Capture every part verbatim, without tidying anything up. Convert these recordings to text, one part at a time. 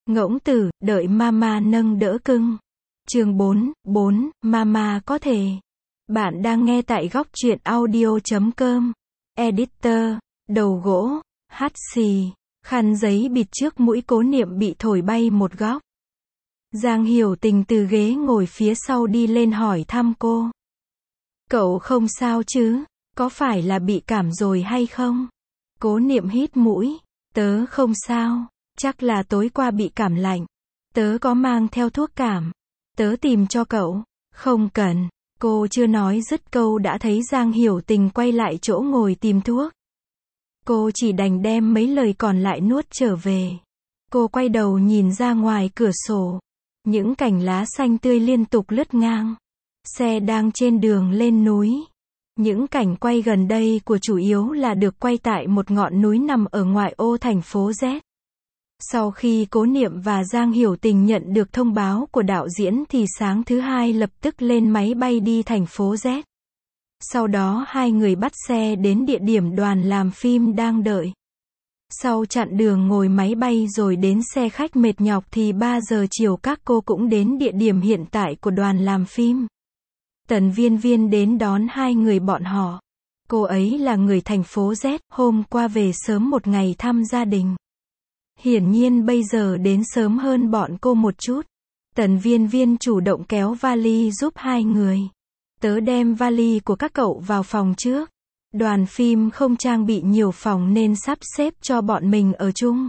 Ngỗng tử, đợi mama nâng đỡ cưng. Chương bốn, bốn, mama có thể. Bạn đang nghe tại góc truyện audio chấm com. Editor, đầu gỗ, hắt xì, khăn giấy bịt trước mũi Cố Niệm bị thổi bay một góc. Giang Hiểu Tình từ ghế ngồi phía sau đi lên hỏi thăm cô. Cậu không sao chứ, có phải là bị cảm rồi hay không? Cố Niệm hít mũi, tớ không sao, chắc là tối qua bị cảm lạnh. Tớ có mang theo thuốc cảm. Tớ tìm cho cậu. Không cần. Cô chưa nói dứt câu đã thấy Giang Hiểu Tình quay lại chỗ ngồi tìm thuốc. Cô chỉ đành đem mấy lời còn lại nuốt trở về. Cô quay đầu nhìn ra ngoài cửa sổ. Những cành lá xanh tươi liên tục lướt ngang. Xe đang trên đường lên núi. Những cảnh quay gần đây của chủ yếu là được quay tại một ngọn núi nằm ở ngoại ô thành phố Z. Sau khi Cố Niệm và Giang Hiểu Tình nhận được thông báo của đạo diễn thì sáng thứ hai lập tức lên máy bay đi thành phố Z. Sau đó hai người bắt xe đến địa điểm đoàn làm phim đang đợi. Sau chặn đường ngồi máy bay rồi đến xe khách mệt nhọc thì ba giờ chiều các cô cũng đến địa điểm hiện tại của đoàn làm phim. Tần Viên Viên đến đón hai người bọn họ. Cô ấy là người thành phố Z, hôm qua về sớm một ngày thăm gia đình. Hiển nhiên bây giờ đến sớm hơn bọn cô một chút. Tần Viên Viên chủ động kéo vali giúp hai người. Tớ đem vali của các cậu vào phòng trước. Đoàn phim không trang bị nhiều phòng nên sắp xếp cho bọn mình ở chung.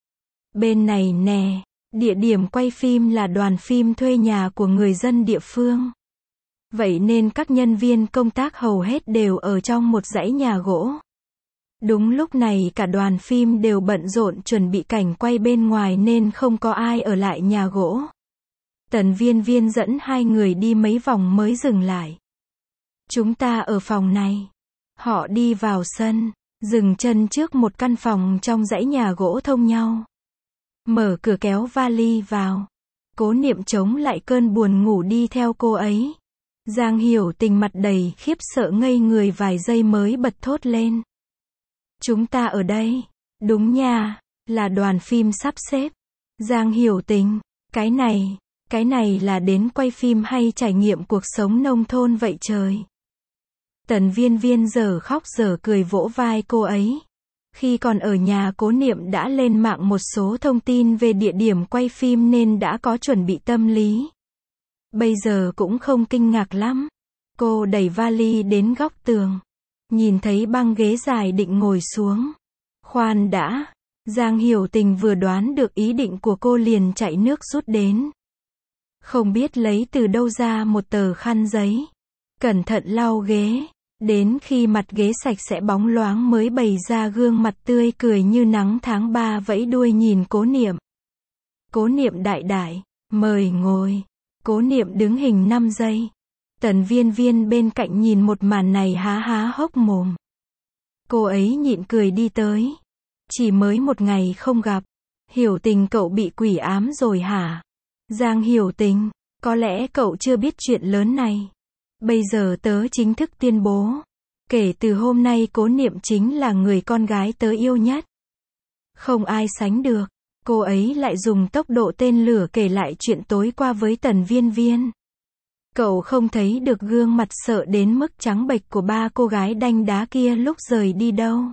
Bên này nè, địa điểm quay phim là đoàn phim thuê nhà của người dân địa phương. Vậy nên các nhân viên công tác hầu hết đều ở trong một dãy nhà gỗ. Đúng lúc này cả đoàn phim đều bận rộn chuẩn bị cảnh quay bên ngoài nên không có ai ở lại nhà gỗ. Tần Viên Viên dẫn hai người đi mấy vòng mới dừng lại. Chúng ta ở phòng này. Họ đi vào sân, dừng chân trước một căn phòng trong dãy nhà gỗ thông nhau. Mở cửa kéo vali vào. Cố Niệm chống lại cơn buồn ngủ đi theo cô ấy. Giang Hiểu Tình mặt đầy khiếp sợ ngây người vài giây mới bật thốt lên. Chúng ta ở đây. Đúng nha, là đoàn phim sắp xếp. Giang Hiểu Tình, cái này, cái này là đến quay phim hay trải nghiệm cuộc sống nông thôn vậy trời? Tần Viên Viên giờ khóc giờ cười vỗ vai cô ấy. Khi còn ở nhà Cố Niệm đã lên mạng một số thông tin về địa điểm quay phim nên đã có chuẩn bị tâm lý. Bây giờ cũng không kinh ngạc lắm. Cô đẩy vali đến góc tường. Nhìn thấy băng ghế dài định ngồi xuống. Khoan đã. Giang Hiểu Tình vừa đoán được ý định của cô liền chạy nước rút đến. Không biết lấy từ đâu ra một tờ khăn giấy. Cẩn thận lau ghế. Đến khi mặt ghế sạch sẽ bóng loáng mới bày ra gương mặt tươi cười như nắng tháng ba vẫy đuôi nhìn Cố Niệm. Cố Niệm đại đại, mời ngồi. Cố Niệm đứng hình năm giây. Tần Viên Viên bên cạnh nhìn một màn này há há hốc mồm. Cô ấy nhịn cười đi tới. Chỉ mới một ngày không gặp. Hiểu Tình cậu bị quỷ ám rồi hả? Giang Hiểu Tình, có lẽ cậu chưa biết chuyện lớn này. Bây giờ tớ chính thức tuyên bố. Kể từ hôm nay Cố Niệm chính là người con gái tớ yêu nhất. Không ai sánh được. Cô ấy lại dùng tốc độ tên lửa kể lại chuyện tối qua với Tần Viên Viên. Cậu không thấy được gương mặt sợ đến mức trắng bệch của ba cô gái đanh đá kia lúc rời đi đâu.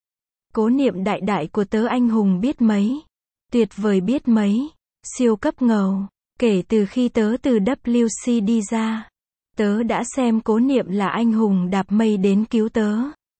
Cố Niệm đại đại của tớ anh hùng biết mấy. Tuyệt vời biết mấy. Siêu cấp ngầu. Kể từ khi tớ từ W C đi ra. Tớ đã xem Cố Niệm là anh hùng đạp mây đến cứu tớ.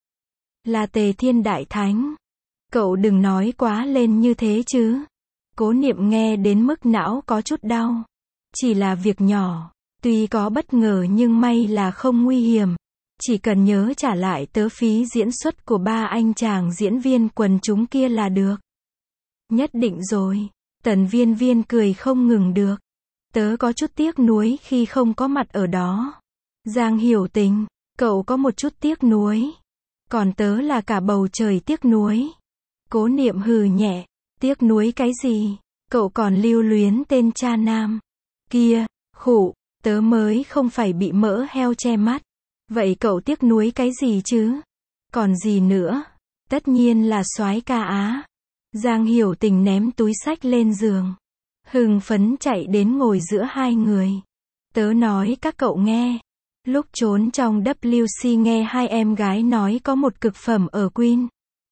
Là Tề Thiên Đại Thánh. Cậu đừng nói quá lên như thế chứ. Cố Niệm nghe đến mức não có chút đau. Chỉ là việc nhỏ. Tuy có bất ngờ nhưng may là không nguy hiểm. Chỉ cần nhớ trả lại tớ phí diễn xuất của ba anh chàng diễn viên quần chúng kia là được. Nhất định rồi. Tần Viên Viên cười không ngừng được. Tớ có chút tiếc nuối khi không có mặt ở đó. Giang Hiểu Tình, cậu có một chút tiếc nuối. Còn tớ là cả bầu trời tiếc nuối. Cố Niệm hừ nhẹ. Tiếc nuối cái gì? Cậu còn lưu luyến tên cha nam kia. Khụ, tớ mới không phải bị mỡ heo che mắt. Vậy cậu tiếc nuối cái gì chứ? Còn gì nữa? Tất nhiên là soái ca Á. Giang Hiểu Tình ném túi xách lên giường. hưng phấn chạy đến ngồi giữa hai người. Tớ nói các cậu nghe. Lúc trốn trong vê xê nghe hai em gái nói có một cực phẩm ở Queen.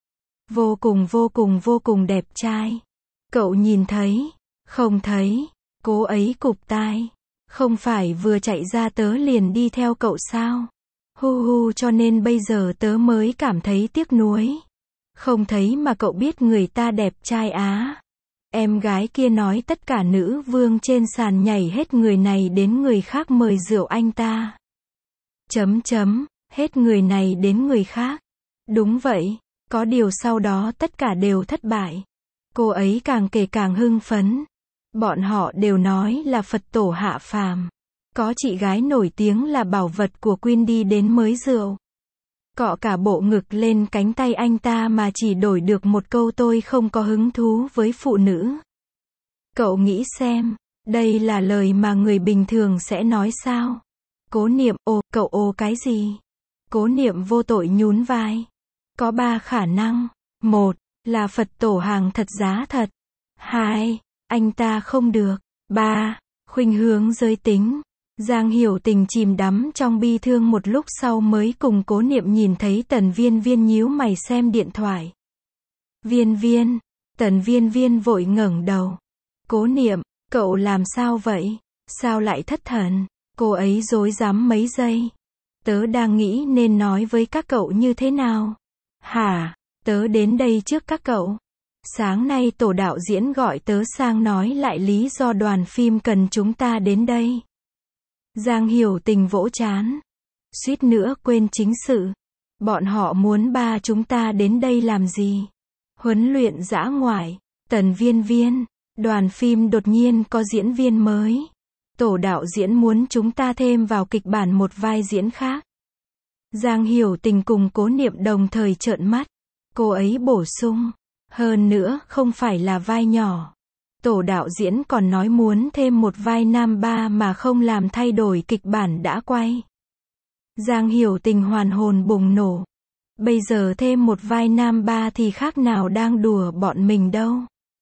Vô cùng vô cùng vô cùng đẹp trai. Cậu nhìn thấy? Không thấy. Cô ấy cụp tai. Không phải vừa chạy ra tớ liền đi theo cậu sao? Hu hu, cho nên bây giờ tớ mới cảm thấy tiếc nuối. Không thấy mà cậu biết người ta đẹp trai á. Em gái kia nói tất cả nữ vương trên sàn nhảy hết người này đến người khác mời rượu anh ta. Chấm chấm, hết người này đến người khác. Đúng vậy, có điều sau đó tất cả đều thất bại. Cô ấy càng kể càng hưng phấn. Bọn họ đều nói là Phật tổ hạ phàm. Có chị gái nổi tiếng là bảo vật của Queen đi đến mới rượu. Cọ cả bộ ngực lên cánh tay anh ta mà chỉ đổi được một câu tôi không có hứng thú với phụ nữ. Cậu nghĩ xem, đây là lời mà người bình thường sẽ nói sao? Cố Niệm, ô, cậu ô cái gì? Cố Niệm vô tội nhún vai. Có ba khả năng. Một, là Phật tổ hàng thật giá thật. Hai, anh ta không được. Ba, khuynh hướng giới tính. Giang Hiểu Tình chìm đắm trong bi thương một lúc sau mới cùng Cố Niệm nhìn thấy Tần Viên Viên nhíu mày xem điện thoại. Viên Viên, Tần Viên Viên vội ngẩng đầu. Cố Niệm, cậu làm sao vậy? Sao lại thất thần? Cô ấy rối rắm mấy giây. Tớ đang nghĩ nên nói với các cậu như thế nào. Hả? Tớ đến đây trước các cậu. Sáng nay tổ đạo diễn gọi tớ sang nói lại lý do đoàn phim cần chúng ta đến đây. Giang Hiểu Tình vỗ trán. Suýt nữa quên chính sự. Bọn họ muốn ba chúng ta đến đây làm gì? Huấn luyện dã ngoại. Tần Viên Viên, đoàn phim đột nhiên có diễn viên mới. Tổ đạo diễn muốn chúng ta thêm vào kịch bản một vai diễn khác. Giang Hiểu Tình cùng Cố Niệm đồng thời trợn mắt. Cô ấy bổ sung. Hơn nữa, không phải là vai nhỏ. Tổ đạo diễn còn nói muốn thêm một vai nam ba mà không làm thay đổi kịch bản đã quay. Giang Hiểu Tình hoàn hồn bùng nổ. Bây giờ thêm một vai nam ba thì khác nào đang đùa bọn mình đâu.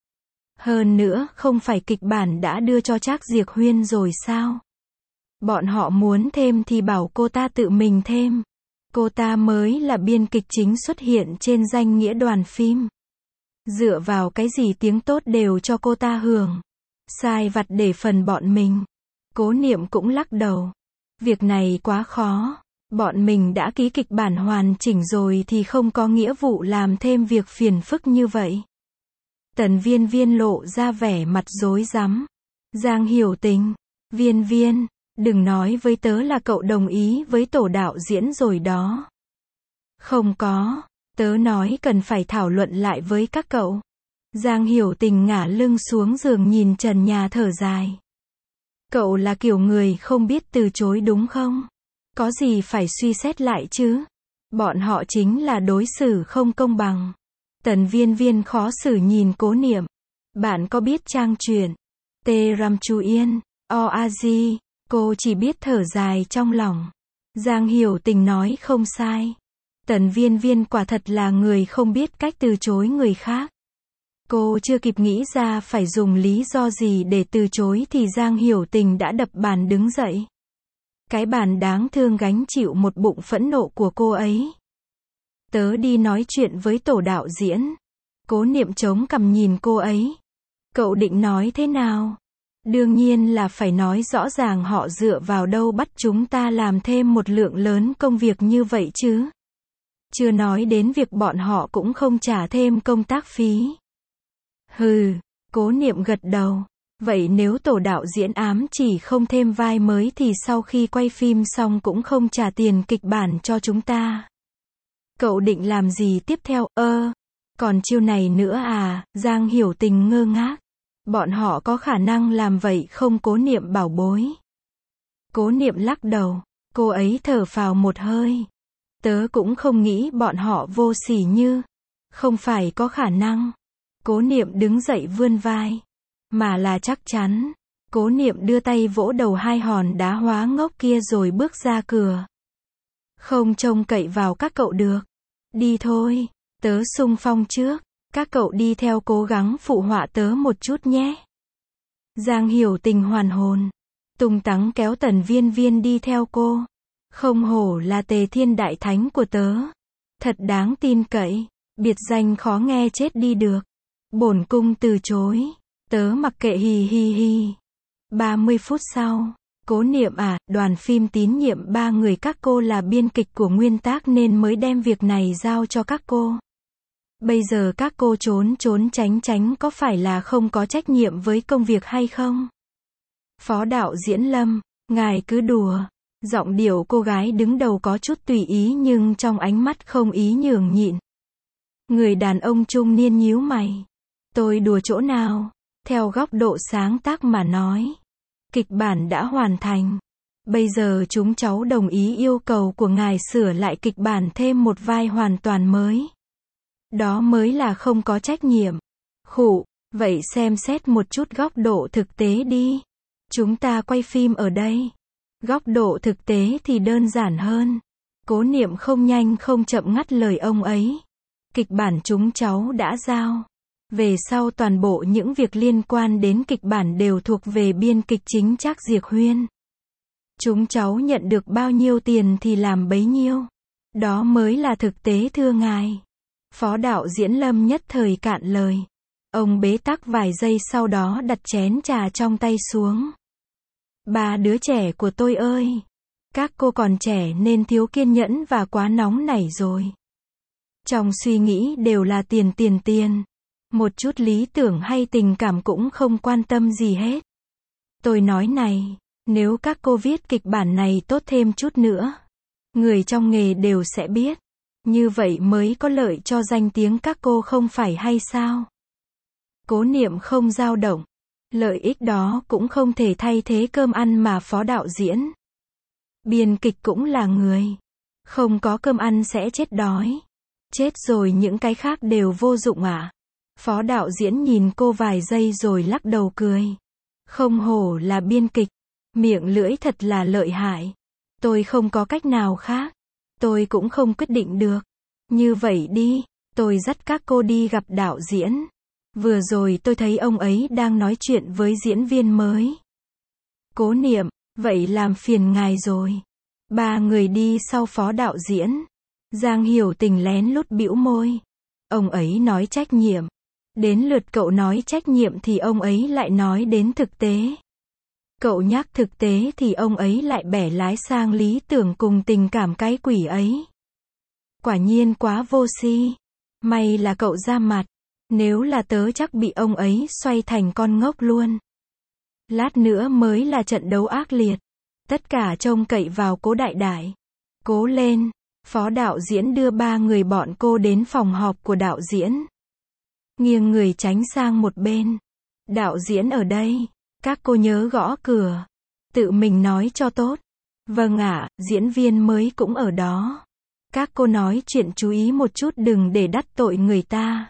Hơn nữa, không phải kịch bản đã đưa cho Trác Diệc Huyên rồi sao? Bọn họ muốn thêm thì bảo cô ta tự mình thêm. Cô ta mới là biên kịch chính xuất hiện trên danh nghĩa đoàn phim. Dựa vào cái gì tiếng tốt đều cho cô ta hưởng. Sai vặt để phần bọn mình. Cố Niệm cũng lắc đầu. Việc này quá khó. Bọn mình đã ký kịch bản hoàn chỉnh rồi thì không có nghĩa vụ làm thêm việc phiền phức như vậy. Tần Viên Viên lộ ra vẻ mặt rối rắm. Giang Hiểu Tình, Viên Viên, đừng nói với tớ là cậu đồng ý với tổ đạo diễn rồi đó. Không có, tớ nói cần phải thảo luận lại với các cậu. Giang Hiểu Tình ngả lưng xuống giường nhìn trần nhà thở dài. Cậu là kiểu người không biết từ chối đúng không? Có gì phải suy xét lại chứ? Bọn họ chính là đối xử không công bằng. Tần Viên Viên khó xử nhìn Cố Niệm. Bạn có biết trang truyện Tê Ram Chu Yên, O A Di, cô chỉ biết thở dài trong lòng. Giang Hiểu Tình nói không sai. Tần Viên Viên quả thật là người không biết cách từ chối người khác. Cô chưa kịp nghĩ ra phải dùng lý do gì để từ chối thì Giang Hiểu Tình đã đập bàn đứng dậy. Cái bàn đáng thương gánh chịu một bụng phẫn nộ của cô ấy. Tớ đi nói chuyện với tổ đạo diễn. Cố Niệm chống cằm nhìn cô ấy. Cậu định nói thế nào? Đương nhiên là phải nói rõ ràng họ dựa vào đâu bắt chúng ta làm thêm một lượng lớn công việc như vậy chứ. Chưa nói đến việc bọn họ cũng không trả thêm công tác phí. Hừ, Cố Niệm gật đầu. Vậy nếu tổ đạo diễn ám chỉ không thêm vai mới thì sau khi quay phim xong cũng không trả tiền kịch bản cho chúng ta. Cậu định làm gì tiếp theo? Ơ, còn chiêu này nữa à? Giang Hiểu Tình ngơ ngác. Bọn họ có khả năng làm vậy không? Cố Niệm bảo bối. Cố Niệm lắc đầu. Cô ấy thở phào một hơi. Tớ cũng không nghĩ bọn họ vô sỉ như. Không phải có khả năng. Cố Niệm đứng dậy vươn vai. Mà là chắc chắn. Cố Niệm đưa tay vỗ đầu hai hòn đá hóa ngốc kia rồi bước ra cửa. Không trông cậy vào các cậu được. Đi thôi, tớ xung phong trước. Các cậu đi theo cố gắng phụ họa tớ một chút nhé. Giang Hiểu Tình hoàn hồn, tung tăng kéo Tần Viên Viên đi theo cô. Không hổ là Tề Thiên đại thánh của tớ. Thật đáng tin cậy, biệt danh khó nghe chết đi được. Bổn cung từ chối, tớ mặc kệ hì hì hì. ba mươi phút sau, Cố Niệm à, đoàn phim tín nhiệm ba người các cô là biên kịch của nguyên tác nên mới đem việc này giao cho các cô. Bây giờ các cô trốn trốn tránh tránh có phải là không có trách nhiệm với công việc hay không? Phó đạo diễn Lâm, ngài cứ đùa. Giọng điệu cô gái đứng đầu có chút tùy ý nhưng trong ánh mắt không ý nhường nhịn. Người đàn ông trung niên nhíu mày. Tôi đùa chỗ nào? Theo góc độ sáng tác mà nói. Kịch bản đã hoàn thành. Bây giờ chúng cháu đồng ý yêu cầu của ngài sửa lại kịch bản thêm một vai hoàn toàn mới. Đó mới là không có trách nhiệm. Khụ, vậy xem xét một chút góc độ thực tế đi. Chúng ta quay phim ở đây. Góc độ thực tế thì đơn giản hơn. Cố Niệm không nhanh không chậm ngắt lời ông ấy. Kịch bản chúng cháu đã giao. Về sau toàn bộ những việc liên quan đến kịch bản đều thuộc về biên kịch chính Trác Diệc Huyên. Chúng cháu nhận được bao nhiêu tiền thì làm bấy nhiêu. Đó mới là thực tế thưa ngài. Phó đạo diễn Lâm nhất thời cạn lời. Ông bế tắc vài giây sau đó đặt chén trà trong tay xuống. Ba đứa trẻ của tôi ơi! Các cô còn trẻ nên thiếu kiên nhẫn và quá nóng nảy rồi. Trong suy nghĩ đều là tiền tiền tiền. Một chút lý tưởng hay tình cảm cũng không quan tâm gì hết. Tôi nói này, nếu các cô viết kịch bản này tốt thêm chút nữa, người trong nghề đều sẽ biết. Như vậy mới có lợi cho danh tiếng các cô không phải hay sao? Cố Niệm không dao động. Lợi ích đó cũng không thể thay thế cơm ăn mà phó đạo diễn. Biên kịch cũng là người. Không có cơm ăn sẽ chết đói. Chết rồi những cái khác đều vô dụng à? Phó đạo diễn nhìn cô vài giây rồi lắc đầu cười. Không hổ là biên kịch. Miệng lưỡi thật là lợi hại. Tôi không có cách nào khác. Tôi cũng không quyết định được. Như vậy đi, tôi dắt các cô đi gặp đạo diễn. Vừa rồi tôi thấy ông ấy đang nói chuyện với diễn viên mới. Cố Niệm, vậy làm phiền ngài rồi. Ba người đi sau phó đạo diễn. Giang Hiểu Tình lén lút bĩu môi. Ông ấy nói trách nhiệm. Đến lượt cậu nói trách nhiệm thì ông ấy lại nói đến thực tế. Cậu nhắc thực tế thì ông ấy lại bẻ lái sang lý tưởng cùng tình cảm cái quỷ ấy. Quả nhiên quá vô si. May là cậu ra mặt. Nếu là tớ chắc bị ông ấy xoay thành con ngốc luôn. Lát nữa mới là trận đấu ác liệt. Tất cả trông cậy vào Cố đại đại. Cố lên. Phó đạo diễn đưa ba người bọn cô đến phòng họp của đạo diễn. Nghiêng người tránh sang một bên. Đạo diễn ở đây. Các cô nhớ gõ cửa. Tự mình nói cho tốt. Vâng ạ, diễn viên mới cũng ở đó. Các cô nói chuyện chú ý một chút đừng để đắc tội người ta.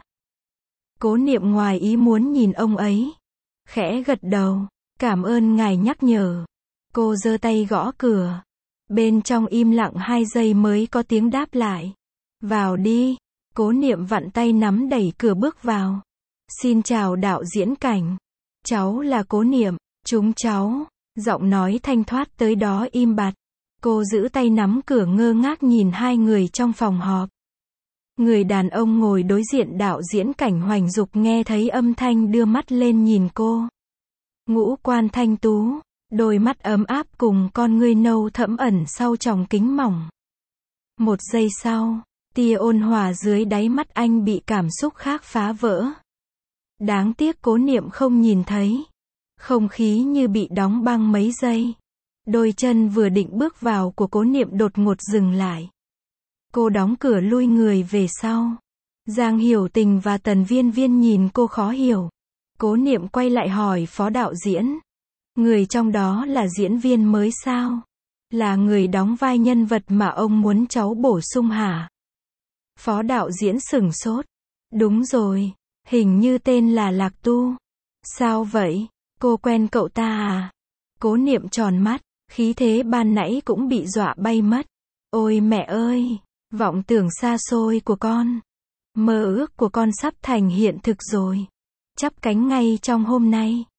Cố Niệm ngoài ý muốn nhìn ông ấy. Khẽ gật đầu. Cảm ơn ngài nhắc nhở. Cô giơ tay gõ cửa. Bên trong im lặng hai giây mới có tiếng đáp lại. Vào đi. Cố Niệm vặn tay nắm đẩy cửa bước vào. Xin chào đạo diễn Cảnh. Cháu là Cố Niệm. Chúng cháu. Giọng nói thanh thoát tới đó im bặt. Cô giữ tay nắm cửa ngơ ngác nhìn hai người trong phòng họp. Người đàn ông ngồi đối diện đạo diễn Cảnh Hoành Dục nghe thấy âm thanh đưa mắt lên nhìn cô. Ngũ quan thanh tú, đôi mắt ấm áp cùng con ngươi nâu thẫm ẩn sau tròng kính mỏng. Một giây sau, tia ôn hòa dưới đáy mắt anh bị cảm xúc khác phá vỡ. Đáng tiếc Cố Niệm không nhìn thấy. Không khí như bị đóng băng mấy giây. Đôi chân vừa định bước vào của Cố Niệm đột ngột dừng lại. Cô đóng cửa lui người về sau. Giang Hiểu Tình và Tần Viên Viên nhìn cô khó hiểu. Cố Niệm quay lại hỏi phó đạo diễn. Người trong đó là diễn viên mới sao? Là người đóng vai nhân vật mà ông muốn cháu bổ sung hả? Phó đạo diễn sửng sốt. Đúng rồi, hình như tên là Lạc Tu. Sao vậy? Cô quen cậu ta à? Cố Niệm tròn mắt, khí thế ban nãy cũng bị dọa bay mất. Ôi mẹ ơi, vọng tưởng xa xôi của con. Mơ ước của con sắp thành hiện thực rồi. Chắp cánh ngay trong hôm nay.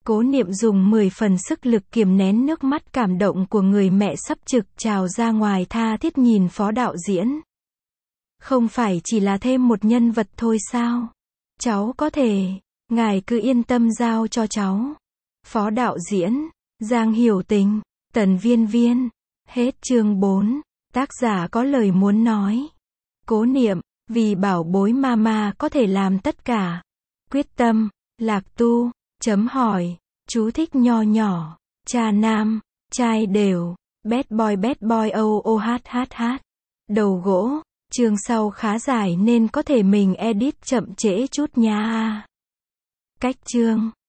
Cố Niệm dùng mười phần sức lực kiềm nén nước mắt cảm động của người mẹ sắp trực trào ra ngoài, tha thiết nhìn phó đạo diễn. Không phải chỉ là thêm một nhân vật thôi sao? Cháu có thể, ngài cứ yên tâm giao cho cháu. Phó đạo diễn, Giang Hiểu Tình, Tần Viên Viên. Hết chương bốn. Tác giả có lời muốn nói. Cố Niệm, vì bảo bối mama có thể làm tất cả. Quyết tâm, Lạc Tu, chấm hỏi, chú thích nho nhỏ, cha nam, trai đều, bad boy bad boy oh oh hát hát hát. Đầu gỗ, chương sau khá dài nên có thể mình edit chậm trễ chút nha. Cách chương